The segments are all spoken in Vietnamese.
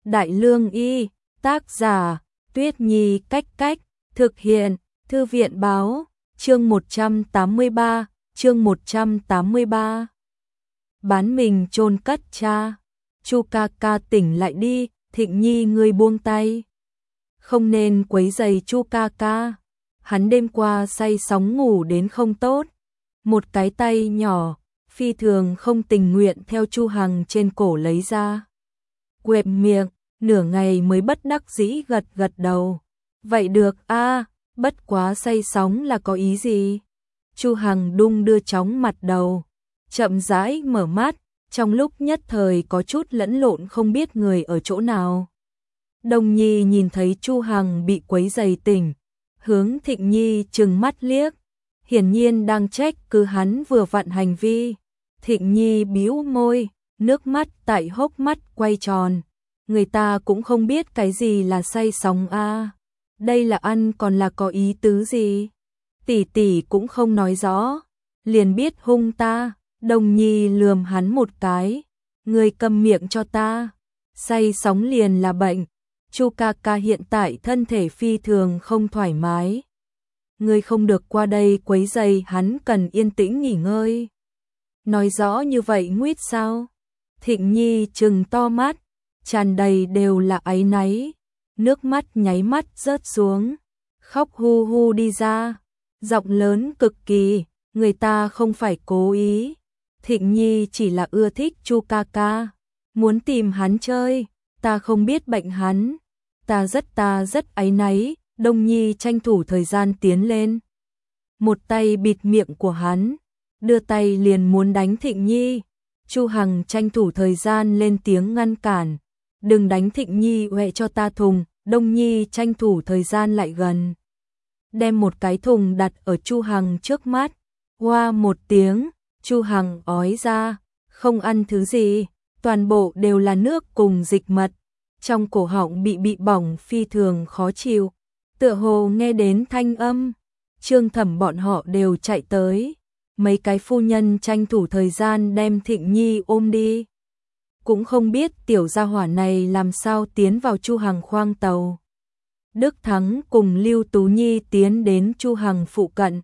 Đại Lương Y, tác giả, Tuyết Nhi Cách Cách, thực hiện, Thư viện Báo, chương 183, chương 183. Bán mình chôn cất cha. Chu ca ca tỉnh lại đi, Thịnh Nhi ngươi buông tay. Không nên quấy rầy Chu ca ca. Hắn đêm qua say sóng ngủ đến không tốt. Một cái tay nhỏ, phi thường không tình nguyện theo Chu Hằng trên cổ lấy ra. Quệt miệng, nửa ngày mới bất đắc dĩ gật gật đầu. Vậy được a, bất quá say sóng là có ý gì? Chu Hằng đung đưa chóng mặt đầu, chậm rãi mở mắt, trong lúc nhất thời có chút lẫn lộn không biết người ở chỗ nào. Đồng Nhi nhìn thấy Chu Hằng bị quấy rầy tỉnh, hướng Thịnh Nhi trừng mắt liếc, hiển nhiên đang trách cứ hắn vừa vặn hành vi. Thịnh Nhi bĩu môi, nước mắt tại hốc mắt quay tròn. Người ta cũng không biết cái gì là say sóng a. Đây là ăn còn là có ý tứ gì? Tỷ tỷ cũng không nói rõ, liền biết hung ta. Đồng Nhi lườm hắn một cái, ngươi câm miệng cho ta. Say sóng liền là bệnh. Chu ca ca hiện tại thân thể phi thường không thoải mái. Ngươi không được qua đây quấy rầy hắn, cần yên tĩnh nghỉ ngơi. Nói rõ như vậy nguýt sao? Thịnh Nhi trừng to mắt, tràn đầy đều là áy náy, nước mắt nháy mắt rớt xuống, khóc hu hu đi ra, giọng lớn cực kỳ, người ta không phải cố ý. Thịnh Nhi chỉ là ưa thích Chu ca ca, muốn tìm hắn chơi, ta không biết bệnh hắn, ta rất áy náy. Đông Nhi tranh thủ thời gian tiến lên, một tay bịt miệng của hắn, đưa tay liền muốn đánh Thịnh Nhi. Chu Hằng tranh thủ thời gian lên tiếng ngăn cản, đừng đánh Thịnh Nhi, huệ cho ta thùng. Đông Nhi tranh thủ thời gian lại gần, đem một cái thùng đặt ở Chu Hằng trước mắt. Hoa một tiếng, Chu Hằng ói ra, không ăn thứ gì, toàn bộ đều là nước cùng dịch mật, trong cổ họng bị bỏng phi thường khó chịu. Tựa hồ nghe đến thanh âm, Trương Thẩm bọn họ đều chạy tới, mấy cái phu nhân tranh thủ thời gian đem Thịnh Nhi ôm đi. Cũng không biết tiểu gia hỏa này làm sao tiến vào Chu Hằng khoang tàu. Đức Thắng cùng Lưu Tú Nhi tiến đến Chu Hằng phụ cận.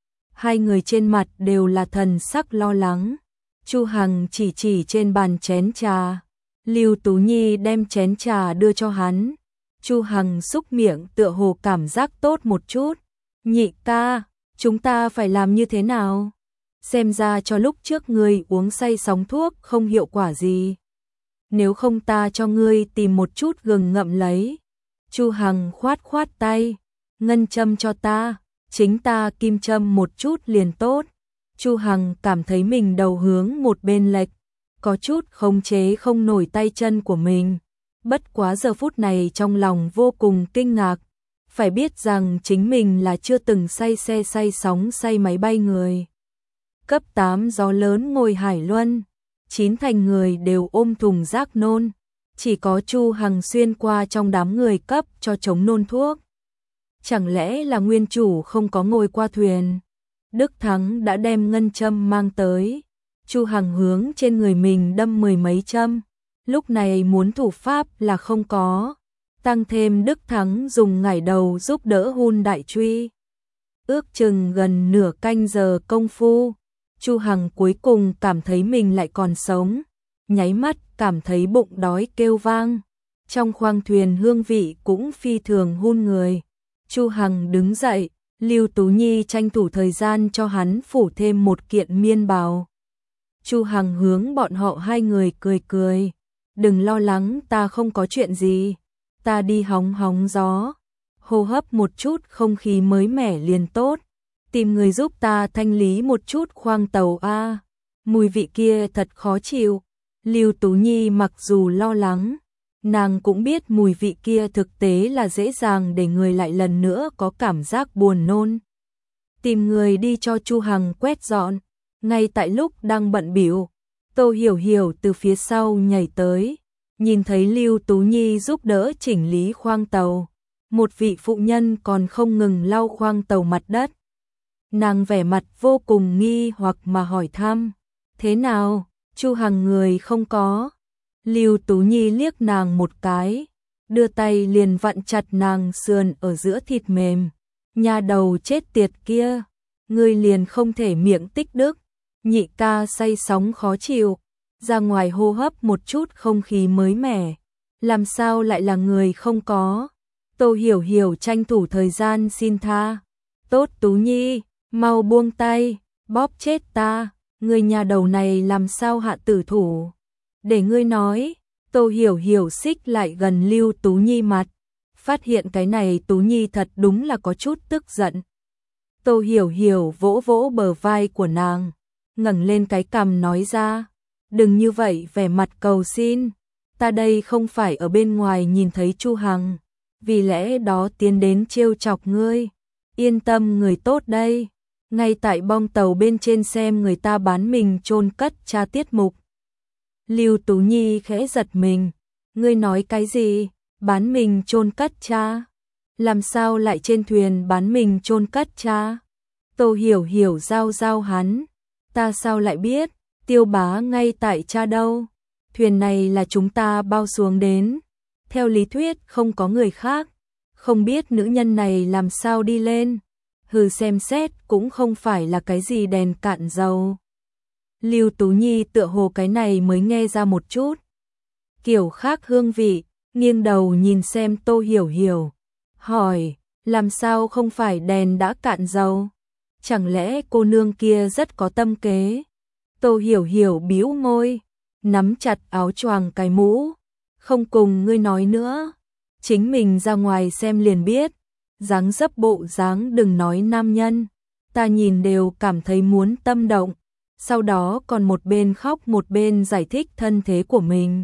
Hai người trên mặt đều là thần sắc lo lắng. Chu Hằng chỉ trên bàn chén trà. Lưu Tú Nhi đem chén trà đưa cho hắn. Chu Hằng xúc miệng tựa hồ cảm giác tốt một chút. Nhị ca, chúng ta phải làm như thế nào? Xem ra cho lúc trước ngươi uống say sóng thuốc không hiệu quả gì. Nếu không ta cho ngươi tìm một chút gừng ngậm lấy. Chu Hằng khoát tay, ngân châm cho ta, chính ta kim châm một chút liền tốt. Chu Hằng cảm thấy mình đầu hướng một bên lệch, có chút khống chế không nổi tay chân của mình. Bất quá giờ phút này trong lòng vô cùng kinh ngạc, phải biết rằng chính mình là chưa từng say xe say sóng say máy bay người. Cấp 8 gió lớn ngồi Hải Luân, 9 thành người đều ôm thùng rác nôn, chỉ có Chu Hằng xuyên qua trong đám người cấp cho chống nôn thuốc. Chẳng lẽ là nguyên chủ không có ngồi qua thuyền? Đức Thắng đã đem ngân châm mang tới, Chu Hằng hướng trên người mình đâm 10 mấy châm, lúc này muốn thủ pháp là không có, tăng thêm Đức Thắng dùng ngải đầu giúp đỡ hun đại truy. Ước chừng gần nửa canh giờ công phu, Chu Hằng cuối cùng cảm thấy mình lại còn sống, nháy mắt cảm thấy bụng đói kêu vang. Trong khoang thuyền hương vị cũng phi thường hun người. Chu Hằng đứng dậy, Lưu Tú Nhi tranh thủ thời gian cho hắn phủ thêm một kiện miên bào. Chu Hằng hướng bọn họ hai người cười, đừng lo lắng, ta không có chuyện gì, ta đi hóng gió, hô hấp một chút không khí mới mẻ liền tốt. Tìm người giúp ta thanh lý một chút khoang tàu a, mùi vị kia thật khó chịu. Lưu Tú Nhi mặc dù lo lắng, nàng cũng biết mùi vị kia thực tế là dễ dàng để người lại lần nữa có cảm giác buồn nôn. Tìm người đi cho Chu Hằng quét dọn. Ngay tại lúc đang bận bịu, Tô Hiểu Hiểu từ phía sau nhảy tới, nhìn thấy Lưu Tú Nhi giúp đỡ chỉnh lý khoang tàu. Một vị phụ nhân còn không ngừng lau khoang tàu mặt đất. Nàng vẻ mặt vô cùng nghi hoặc mà hỏi thăm, thế nào, Chu Hằng người không có? Lưu Tú Nhi liếc nàng một cái, đưa tay liền vặn chặt nàng sườn ở giữa thịt mềm. Nhà đầu chết tiệt kia, ngươi liền không thể miệng tích đức. Nhị ca say sóng khó chịu, ra ngoài hô hấp một chút không khí mới mẻ, làm sao lại là người không có. Tô Hiểu Hiểu tranh thủ thời gian xin tha. Tốt Tú Nhi, mau buông tay, bóp chết ta, người nhà đầu này làm sao hạ tử thủ. Để ngươi nói. Tô Hiểu Hiểu xích lại gần Lưu Tú Nhi mặt, phát hiện cái này Tú Nhi thật đúng là có chút tức giận. Tô Hiểu Hiểu vỗ vỗ bờ vai của nàng, ngẩng lên cái cằm nói ra, đừng như vậy vẻ mặt cầu xin, ta đây không phải ở bên ngoài nhìn thấy Chu Hằng, vì lẽ đó tiến đến trêu chọc ngươi, yên tâm người tốt đây, ngay tại bong tàu bên trên xem người ta bán mình chôn cất tra tiết mục. Lưu Tú Nhi khẽ giật mình, ngươi nói cái gì, bán mình chôn cất cha, làm sao lại trên thuyền bán mình chôn cất cha. Tô Hiểu Hiểu giao hắn, ta sao lại biết, Tiêu bá ngay tại cha đâu, thuyền này là chúng ta bao xuống đến, theo lý thuyết không có người khác, không biết nữ nhân này làm sao đi lên, hừ xem xét cũng không phải là cái gì đèn cạn dầu. Lưu Tú Nhi tựa hồ cái này mới nghe ra một chút kiểu khác hương vị, nghiêng đầu nhìn xem Tô Hiểu Hiểu, hỏi, làm sao không phải đèn đã cạn dầu, chẳng lẽ cô nương kia rất có tâm kế. Tô Hiểu Hiểu bĩu môi, nắm chặt áo choàng cái mũ, không cùng ngươi nói nữa, chính mình ra ngoài xem liền biết, dáng dấp bộ dáng đừng nói nam nhân, ta nhìn đều cảm thấy muốn tâm động. Sau đó còn một bên khóc một bên giải thích thân thế của mình.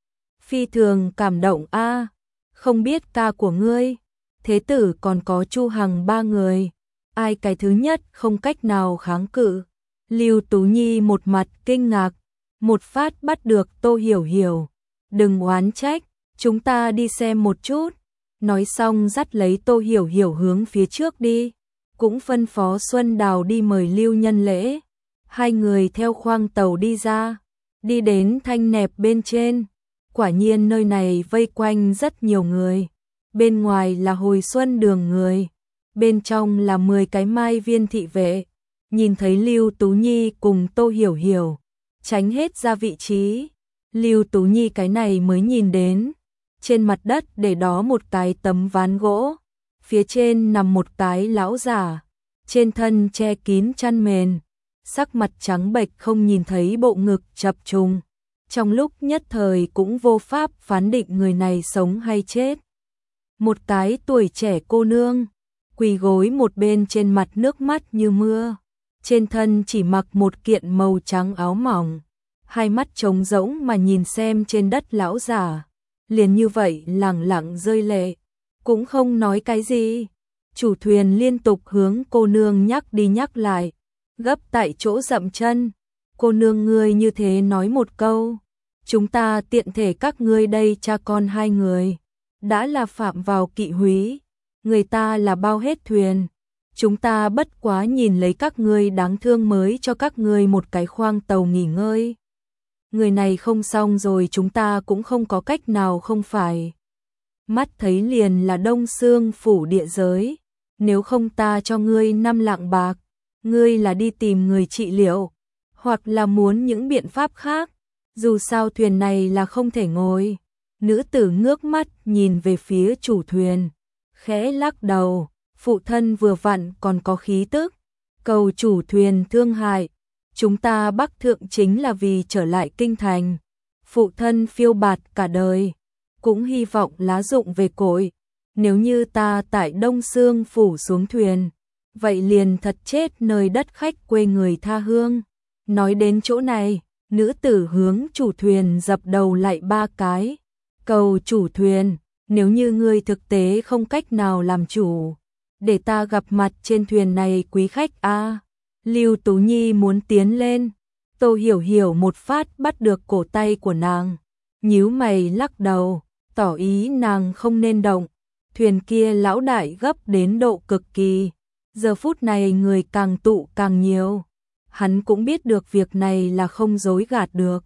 Phi thường cảm động a, không biết ca của ngươi, thế tử còn có Chu Hằng 3 người, ai cái thứ nhất không cách nào kháng cự. Lưu Tú Nhi một mặt kinh ngạc, một phát bắt được Tô Hiểu Hiểu, đừng oán trách, chúng ta đi xem một chút. Nói xong dắt lấy Tô Hiểu Hiểu hướng phía trước đi, cũng phân phó Xuân Đào đi mời Lưu Nhân Lễ. Hai người theo khoang tàu đi ra, đi đến thanh nẹp bên trên, quả nhiên nơi này vây quanh rất nhiều người, bên ngoài là hồi xuân đường người, bên trong là 10 cái mai viên thị vệ, nhìn thấy Lưu Tú Nhi cùng Tô Hiểu Hiểu, tránh hết ra vị trí, Lưu Tú Nhi cái này mới nhìn đến, trên mặt đất để đó một cái tấm ván gỗ, phía trên nằm một cái lão giả, trên thân che kín chăn mền. Sắc mặt trắng bệch không nhìn thấy bộ ngực chập trùng, trong lúc nhất thời cũng vô pháp phán định người này sống hay chết. Một cái tuổi trẻ cô nương, quỳ gối một bên trên mặt nước mắt như mưa, trên thân chỉ mặc một kiện màu trắng áo mỏng, hai mắt trống rỗng mà nhìn xem trên đất lão giả, liền như vậy lẳng lặng rơi lệ, cũng không nói cái gì. Chủ thuyền liên tục hướng cô nương nhắc đi nhắc lại, gấp tại chỗ dậm chân, cô nương ngươi như thế nói một câu, chúng ta tiện thể các ngươi đây cha con hai người, đã là phạm vào kỵ húy, người ta là bao hết thuyền, chúng ta bất quá nhìn lấy các ngươi đáng thương mới cho các ngươi một cái khoang tàu nghỉ ngơi. Người này không xong rồi chúng ta cũng không có cách nào không phải. Mắt thấy liền là Đông Xương phủ địa giới, nếu không ta cho ngươi 5 lạng bạc. Ngươi là đi tìm người trị liệu, hoặc là muốn những biện pháp khác, dù sao thuyền này là không thể ngồi. Nữ tử ngước mắt nhìn về phía chủ thuyền, khẽ lắc đầu, phụ thân vừa vặn còn có khí tức, cầu chủ thuyền thương hại, chúng ta bắc thượng chính là vì trở lại kinh thành, phụ thân phiêu bạt cả đời, cũng hy vọng lá dụng về cội, nếu như ta tại Đông Xương phủ xuống thuyền, vậy liền thật chết nơi đất khách quê người tha hương. Nói đến chỗ này, nữ tử hướng chủ thuyền dập đầu lại 3 cái, cầu chủ thuyền, nếu như ngươi thực tế không cách nào làm chủ, để ta gặp mặt trên thuyền này quý khách a. Lưu Tú Nhi muốn tiến lên, Tô Hiểu Hiểu một phát bắt được cổ tay của nàng, nhíu mày lắc đầu, tỏ ý nàng không nên động. Thuyền kia lão đại gấp đến độ cực kỳ, giờ phút này người càng tụ càng nhiều. Hắn cũng biết được việc này là không dối gạt được,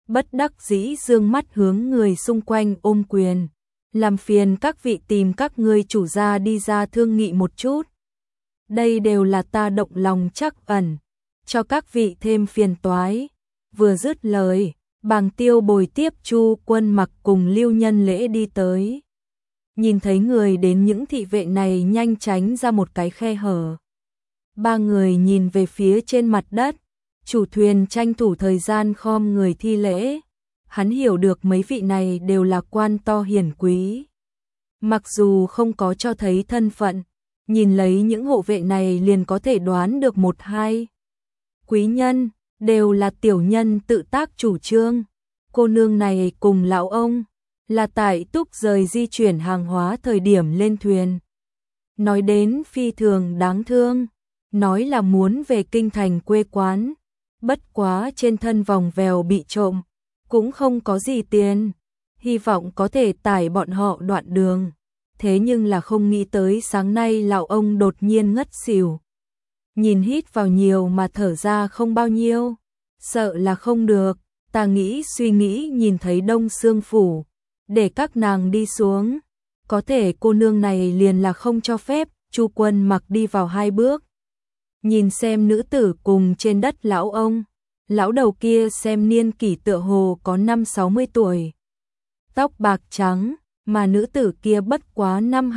bất đắc dĩ dương mắt hướng người xung quanh ôm quyền. Làm phiền các vị tìm các ngươi chủ gia đi ra thương nghị một chút. Đây đều là ta động lòng trắc ẩn, cho các vị thêm phiền toái. Vừa dứt lời, Bàng Tiêu bồi tiếp Chu Quân Mặc cùng Lưu Nhân Lễ đi tới. Nhìn thấy người đến, những thị vệ này nhanh tránh ra một cái khe hở. Ba người nhìn về phía trên mặt đất, chủ thuyền tranh thủ thời gian khom người thi lễ. Hắn hiểu được mấy vị này đều là quan to hiển quý. Mặc dù không có cho thấy thân phận, nhìn lấy những hộ vệ này liền có thể đoán được một hai. Quý nhân, đều là tiểu nhân tự tác chủ trương. Cô nương này cùng lão ông là tại Túc rời di chuyển hàng hóa thời điểm lên thuyền. Nói đến phi thường đáng thương, nói là muốn về kinh thành quê quán. Bất quá trên thân vòng vèo bị trộm, cũng không có gì tiền, hy vọng có thể tải bọn họ đoạn đường. Thế nhưng là không nghĩ tới sáng nay lão ông đột nhiên ngất xỉu. Nhìn hít vào nhiều mà thở ra không bao nhiêu, sợ là không được. Ta nghĩ suy nghĩ nhìn thấy Đông Sương Phủ, để các nàng đi xuống. Có thể cô nương này liền là không cho phép. Chu Quân Mặc đi vào 2 bước, nhìn xem nữ tử cùng trên đất lão ông. Lão đầu kia xem niên kỷ tựa hồ có 50-60 tuổi, tóc bạc trắng, mà nữ tử kia bất quá năm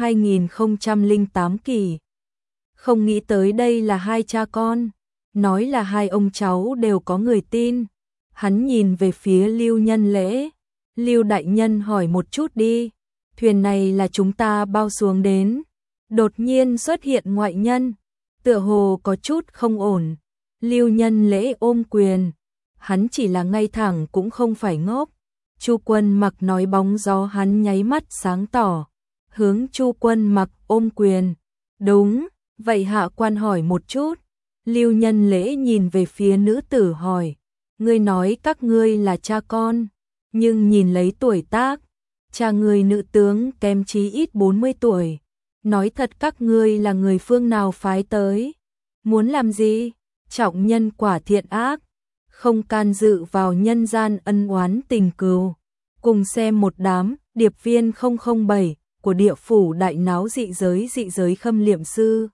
2008 kỳ. Không nghĩ tới đây là 2 cha con, nói là 2 ông cháu đều có người tin. Hắn nhìn về phía Lưu Nhân Lễ. Lưu đại nhân hỏi một chút đi, thuyền này là chúng ta bao xuống đến. Đột nhiên xuất hiện ngoại nhân, tựa hồ có chút không ổn. Lưu Nhân Lễ ôm quyền, hắn chỉ là ngay thẳng cũng không phải ngốc. Chu Quân Mặc nói bóng gió, hắn nháy mắt sáng tỏ, hướng Chu Quân Mặc ôm quyền. Đúng, vậy hạ quan hỏi một chút. Lưu Nhân Lễ nhìn về phía nữ tử hỏi, ngươi nói các ngươi là cha con, nhưng nhìn lấy tuổi tác, cha ngươi nữ tướng kém chí ít 40 tuổi. Nói thật các ngươi là người phương nào phái tới? Muốn làm gì? Trọng nhân quả thiện ác, không can dự vào nhân gian ân oán tình cừu. Cùng xem một đám điệp viên 007 của địa phủ đại náo dị giới khâm liệm sư.